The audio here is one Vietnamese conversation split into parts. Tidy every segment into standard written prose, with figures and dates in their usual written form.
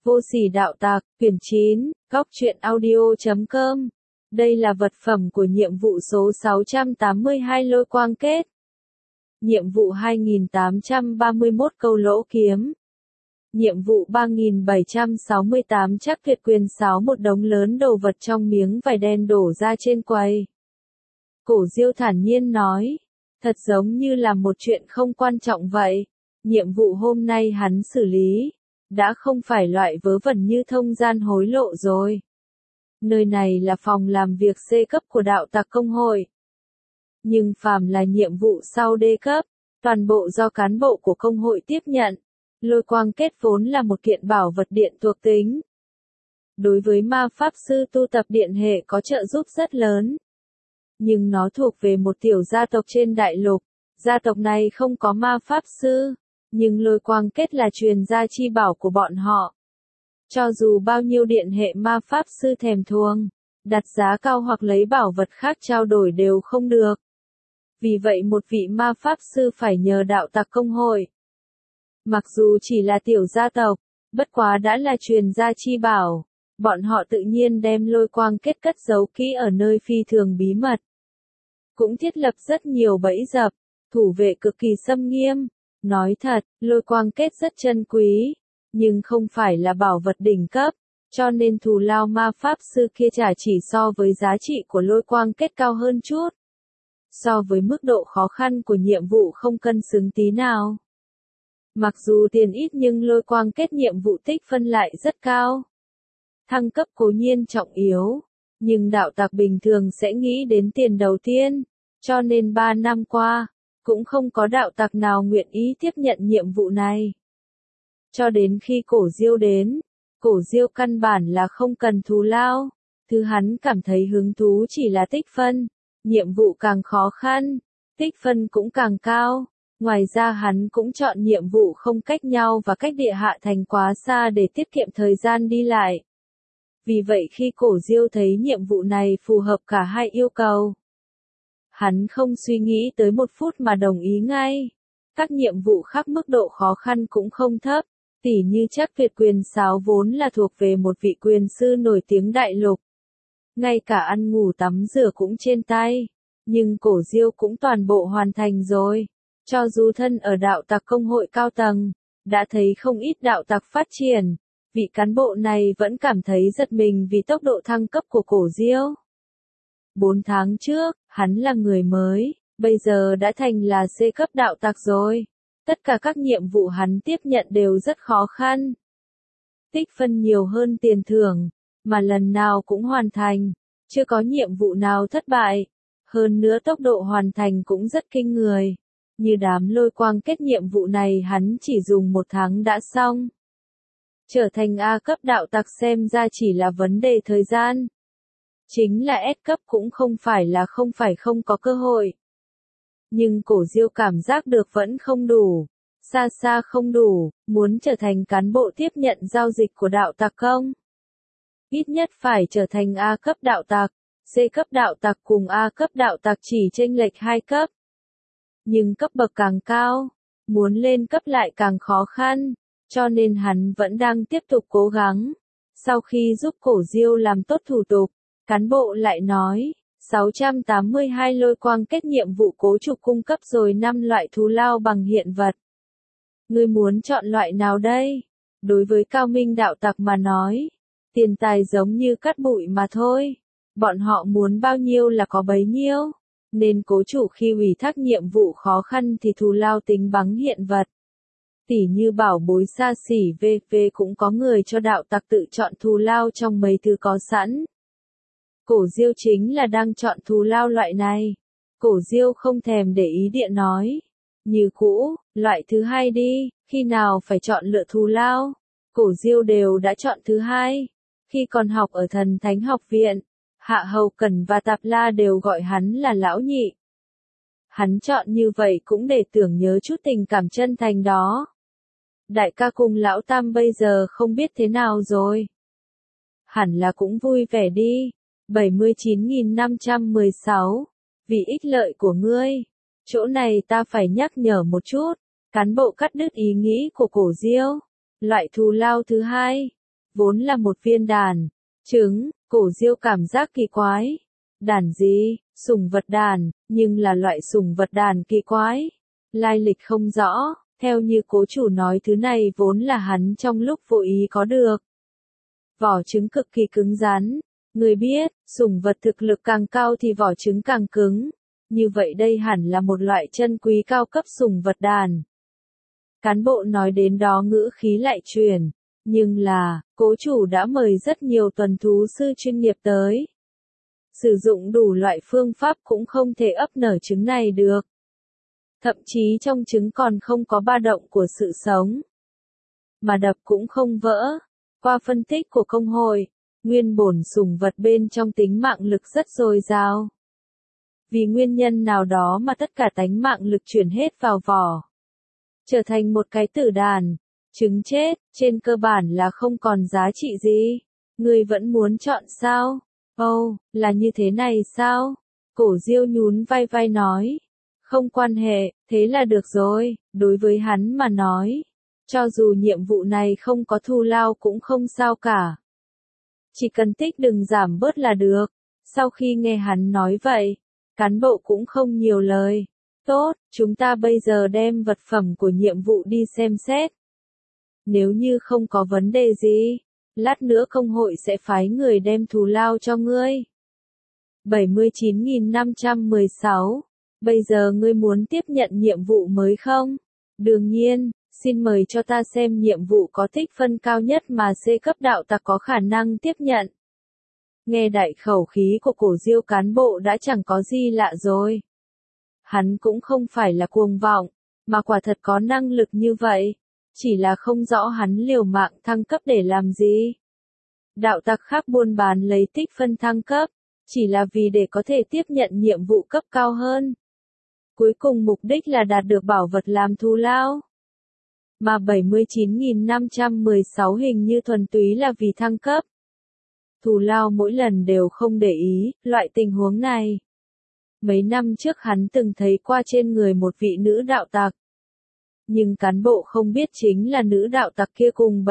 Vô sỉ đạo tặc, quyển 9, góc truyện audio.com. Đây là vật phẩm của nhiệm vụ số 682 lôi quang kết. Nhiệm vụ 2831 câu lỗ kiếm. Nhiệm vụ 3768 chắc tuyệt quyền sáo một đống lớn đồ vật trong miếng vải đen đổ ra trên quầy. Cổ Diêu thản nhiên nói. Thật giống như là một chuyện không quan trọng vậy. Nhiệm vụ hôm nay hắn xử lý đã không phải loại vớ vẩn như thông gian hối lộ rồi. Nơi này là phòng làm việc C cấp của đạo tặc công hội. Nhưng phàm là nhiệm vụ sau D cấp, toàn bộ do cán bộ của công hội tiếp nhận. Lôi quang kết vốn là một kiện bảo vật điện thuộc tính. Đối với ma pháp sư tu tập điện hệ có trợ giúp rất lớn. Nhưng nó thuộc về một tiểu gia tộc trên đại lục. Gia tộc này không có ma pháp sư. Nhưng lôi quang kết là truyền gia chi bảo của bọn họ. Cho dù bao nhiêu điện hệ ma pháp sư thèm thuồng, đặt giá cao hoặc lấy bảo vật khác trao đổi đều không được. Vì vậy một vị ma pháp sư phải nhờ đạo tặc công hội. Mặc dù chỉ là tiểu gia tộc, bất quá đã là truyền gia chi bảo, bọn họ tự nhiên đem lôi quang kết cất giấu kỹ ở nơi phi thường bí mật. Cũng thiết lập rất nhiều bẫy dập, thủ vệ cực kỳ xâm nghiêm. Nói thật, lôi quang kết rất chân quý, nhưng không phải là bảo vật đỉnh cấp, cho nên thù lao ma pháp sư kia trả chỉ so với giá trị của lôi quang kết cao hơn chút. So với mức độ khó khăn của nhiệm vụ không cân xứng tí nào. Mặc dù tiền ít nhưng lôi quang kết nhiệm vụ tích phân lại rất cao. Thăng cấp cố nhiên trọng yếu, nhưng đạo tặc bình thường sẽ nghĩ đến tiền đầu tiên, cho nên 3 năm qua, cũng không có đạo tặc nào nguyện ý tiếp nhận nhiệm vụ này. Cho đến khi Cổ Diêu đến, Cổ Diêu căn bản là không cần thù lao, thứ hắn cảm thấy hứng thú chỉ là tích phân, nhiệm vụ càng khó khăn, tích phân cũng càng cao, ngoài ra hắn cũng chọn nhiệm vụ không cách nhau và cách địa hạ thành quá xa để tiết kiệm thời gian đi lại. Vì vậy khi Cổ Diêu thấy nhiệm vụ này phù hợp cả hai yêu cầu, hắn không suy nghĩ tới một phút mà đồng ý ngay. Các nhiệm vụ khác mức độ khó khăn cũng không thấp, tỉ như chắc tuyệt quyền sáo vốn là thuộc về một vị quyền sư nổi tiếng đại lục. Ngay cả ăn ngủ tắm rửa cũng trên tay, nhưng Cổ Diêu cũng toàn bộ hoàn thành rồi. Cho dù thân ở đạo tặc công hội cao tầng, đã thấy không ít đạo tặc phát triển, vị cán bộ này vẫn cảm thấy giật mình vì tốc độ thăng cấp của Cổ Diêu. 4 tháng trước, hắn là người mới, bây giờ đã thành là C cấp đạo tặc rồi. Tất cả các nhiệm vụ hắn tiếp nhận đều rất khó khăn. Tích phân nhiều hơn tiền thưởng, mà lần nào cũng hoàn thành, chưa có nhiệm vụ nào thất bại. Hơn nữa tốc độ hoàn thành cũng rất kinh người. Như đám lôi quang kết nhiệm vụ này hắn chỉ dùng 1 tháng đã xong. Trở thành A cấp đạo tặc xem ra chỉ là vấn đề thời gian. Chính là S cấp cũng không phải không có cơ hội. Nhưng Cổ Diêu cảm giác được vẫn không đủ, xa xa không đủ, muốn trở thành cán bộ tiếp nhận giao dịch của đạo tặc công. Ít nhất phải trở thành A cấp đạo tặc, C cấp đạo tặc cùng A cấp đạo tặc chỉ chênh lệch 2 cấp. Nhưng cấp bậc càng cao, muốn lên cấp lại càng khó khăn, cho nên hắn vẫn đang tiếp tục cố gắng. Sau khi giúp Cổ Diêu làm tốt thủ tục, cán bộ lại nói, 682 lôi quang kết nhiệm vụ cố trục cung cấp rồi 5 loại thù lao bằng hiện vật. Ngươi muốn chọn loại nào đây? Đối với cao minh đạo tặc mà nói, tiền tài giống như cát bụi mà thôi. Bọn họ muốn bao nhiêu là có bấy nhiêu. Nên cố chủ khi ủy thác nhiệm vụ khó khăn thì thù lao tính bằng hiện vật. Tỉ như bảo bối xa xỉ VV cũng có người cho đạo tặc tự chọn thù lao trong mấy thứ có sẵn. Cổ Diêu chính là đang chọn thù lao loại này. Cổ Diêu không thèm để ý điện nói. Như cũ, loại thứ hai đi, khi nào phải chọn lựa thù lao. Cổ Diêu đều đã chọn thứ hai. Khi còn học ở Thần Thánh Học Viện, Hạ Hầu Cẩn và Tạp La đều gọi hắn là lão nhị. Hắn chọn như vậy cũng để tưởng nhớ chút tình cảm chân thành đó. Đại ca cùng lão Tam bây giờ không biết thế nào rồi. Hẳn là cũng vui vẻ đi. 79.516. Vì ích lợi của ngươi. Chỗ này ta phải nhắc nhở một chút. Cán bộ cắt đứt ý nghĩ của Cổ Diêu. Loại thù lao thứ hai. vốn là một viên đàn, trứng, Cổ Diêu cảm giác kỳ quái. Đàn gì? Sủng vật đàn, nhưng là loại sủng vật đàn kỳ quái. Lai lịch không rõ, theo như cố chủ nói thứ này vốn là hắn trong lúc vô ý có được. Vỏ trứng cực kỳ cứng rắn. Người biết, sủng vật thực lực càng cao thì vỏ trứng càng cứng. Như vậy đây hẳn là một loại chân quý cao cấp sủng vật đàn. Cán bộ nói đến đó ngữ khí lại chuyển. Nhưng là, cố chủ đã mời rất nhiều tuần thú sư chuyên nghiệp tới. Sử dụng đủ loại phương pháp cũng không thể ấp nở trứng này được. Thậm chí trong trứng còn không có ba động của sự sống. Mà đập cũng không vỡ. Qua phân tích của công hội, nguyên bổn sủng vật bên trong tính mạng lực rất dồi dào. Vì nguyên nhân nào đó mà tất cả tánh mạng lực chuyển hết vào vỏ. Trở thành một cái tử đàn. Trứng chết, trên cơ bản là không còn giá trị gì. Ngươi vẫn muốn chọn sao? Ồ, là như thế này sao? Cổ Diêu nhún vai vai nói. Không quan hệ, thế là được rồi, đối với hắn mà nói. Cho dù nhiệm vụ này không có thù lao cũng không sao cả. Chỉ cần tích đừng giảm bớt là được. Sau khi nghe hắn nói vậy, cán bộ cũng không nhiều lời. Tốt, chúng ta bây giờ đem vật phẩm của nhiệm vụ đi xem xét. Nếu như không có vấn đề gì, lát nữa công hội sẽ phái người đem thù lao cho ngươi. 79.516. Bây giờ ngươi muốn tiếp nhận nhiệm vụ mới không? Đương nhiên, xin mời cho ta xem nhiệm vụ có tích phân cao nhất mà C cấp đạo tặc có khả năng tiếp nhận. Nghe đại khẩu khí của Cổ Diêu, cán bộ đã chẳng có gì lạ rồi. Hắn cũng không phải là cuồng vọng, mà quả thật có năng lực như vậy. Chỉ là không rõ hắn liều mạng thăng cấp để làm gì. Đạo tặc khác buôn bán lấy tích phân thăng cấp, chỉ là vì để có thể tiếp nhận nhiệm vụ cấp cao hơn. Cuối cùng mục đích là đạt được bảo vật làm thù lao. Mà 79.516 hình như thuần túy là vì thăng cấp. Thù lao mỗi lần đều không để ý, loại tình huống này. Mấy năm trước hắn từng thấy qua trên người một vị nữ đạo tặc. Nhưng cán bộ không biết chính là nữ đạo tặc kia cùng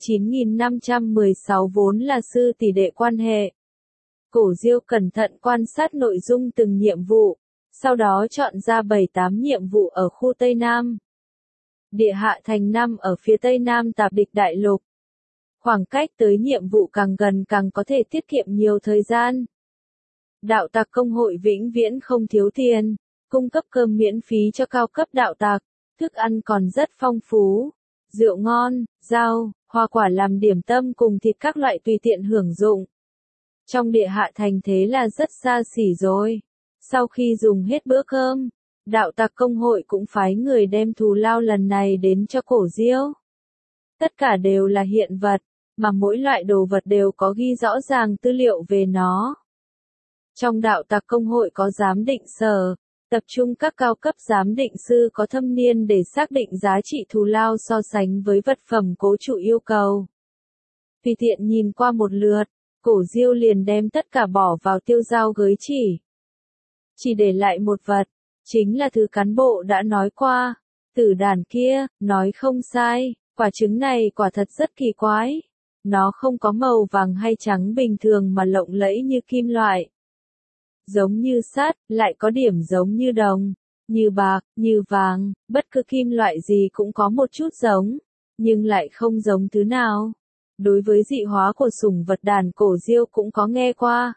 79.516 vốn là sư tỷ đệ quan hệ. Cổ Diêu cẩn thận quan sát nội dung từng nhiệm vụ, sau đó chọn ra 7-8 nhiệm vụ ở khu Tây Nam. Địa hạ thành 5 ở phía Tây Nam Tạp Địch Đại Lục. Khoảng cách tới nhiệm vụ càng gần càng có thể tiết kiệm nhiều thời gian. Đạo tặc công hội vĩnh viễn không thiếu tiền, cung cấp cơm miễn phí cho cao cấp đạo tặc. Thức ăn còn rất phong phú, rượu ngon, rau, hoa quả làm điểm tâm cùng thịt các loại tùy tiện hưởng dụng. Trong địa hạ thành thế là rất xa xỉ rồi. Sau khi dùng hết bữa cơm, đạo tặc công hội cũng phái người đem thù lao lần này đến cho Cổ Diêu. Tất cả đều là hiện vật, mà mỗi loại đồ vật đều có ghi rõ ràng tư liệu về nó. Trong đạo tặc công hội có giám định sở, tập trung các cao cấp giám định sư có thâm niên để xác định giá trị thù lao so sánh với vật phẩm cố chủ yêu cầu. Tùy tiện nhìn qua một lượt, Cổ Diêu liền đem tất cả bỏ vào tiêu dao gới chỉ. Chỉ để lại một vật, chính là thứ cán bộ đã nói qua. Tử đàn kia, nói không sai, quả trứng này quả thật rất kỳ quái. Nó không có màu vàng hay trắng bình thường mà lộng lẫy như kim loại. Giống như sắt, lại có điểm giống như đồng, như bạc, như vàng, bất cứ kim loại gì cũng có một chút giống, nhưng lại không giống thứ nào. Đối với dị hóa của sủng vật đàn, Cổ Diêu cũng có nghe qua.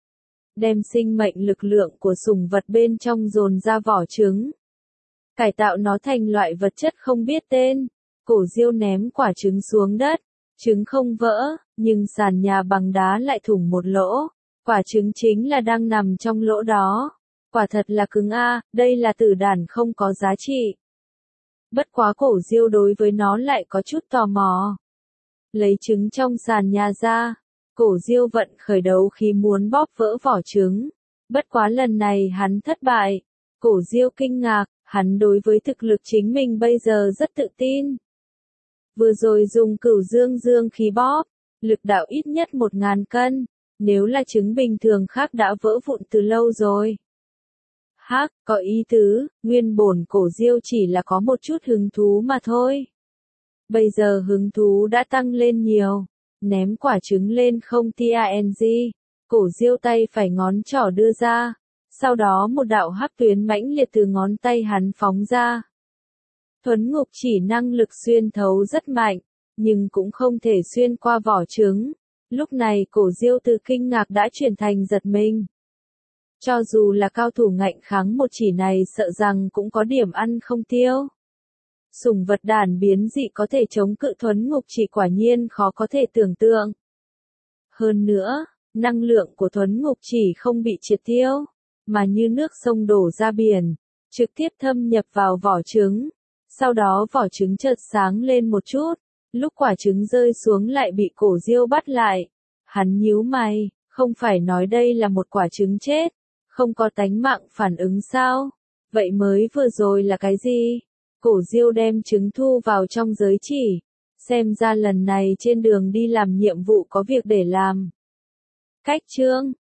Đem sinh mệnh lực lượng của sủng vật bên trong dồn ra vỏ trứng. Cải tạo nó thành loại vật chất không biết tên. Cổ Diêu ném quả trứng xuống đất. Trứng không vỡ, nhưng sàn nhà bằng đá lại thủng một lỗ. Quả trứng chính là đang nằm trong lỗ đó. Quả thật là cứng a, đây là tử đàn không có giá trị. Bất quá Cổ Diêu đối với nó lại có chút tò mò. Lấy trứng trong sàn nhà ra, Cổ Diêu vận khởi đấu khí muốn bóp vỡ vỏ trứng. Bất quá lần này hắn thất bại. Cổ Diêu kinh ngạc, hắn đối với thực lực chính mình bây giờ rất tự tin. Vừa rồi dùng Cửu Dương khí bóp, lực đạo ít nhất 1000 cân, nếu là trứng bình thường khác đã vỡ vụn từ lâu rồi. Hắc, có ý tứ, nguyên bổn Cổ Diêu chỉ là có một chút hứng thú mà thôi. Bây giờ hứng thú đã tăng lên nhiều, ném quả trứng lên không TANG, cổ diêu tay phải ngón trỏ đưa ra, sau đó một đạo hắc tuyến mãnh liệt từ ngón tay hắn phóng ra. Thuấn ngục chỉ năng lực xuyên thấu rất mạnh, nhưng cũng không thể xuyên qua vỏ trứng. Lúc này cổ diêu từ kinh ngạc đã chuyển thành giật mình. Cho dù là cao thủ ngạnh kháng một chỉ này sợ rằng cũng có điểm ăn không tiêu. Sủng vật đản biến dị có thể chống cự thuấn ngục chỉ quả nhiên khó có thể tưởng tượng. Hơn nữa, năng lượng của thuấn ngục chỉ không bị triệt tiêu, mà như nước sông đổ ra biển, trực tiếp thâm nhập vào vỏ trứng. Sau đó vỏ trứng chợt sáng lên một chút, lúc quả trứng rơi xuống lại bị cổ diêu bắt lại. Hắn nhíu mày, không phải nói đây là một quả trứng chết, không có tánh mạng phản ứng sao? Vậy mới vừa rồi là cái gì? Cổ diêu đem trứng thu vào trong giới chỉ, xem ra lần này trên đường đi làm nhiệm vụ có việc để làm. Cách chương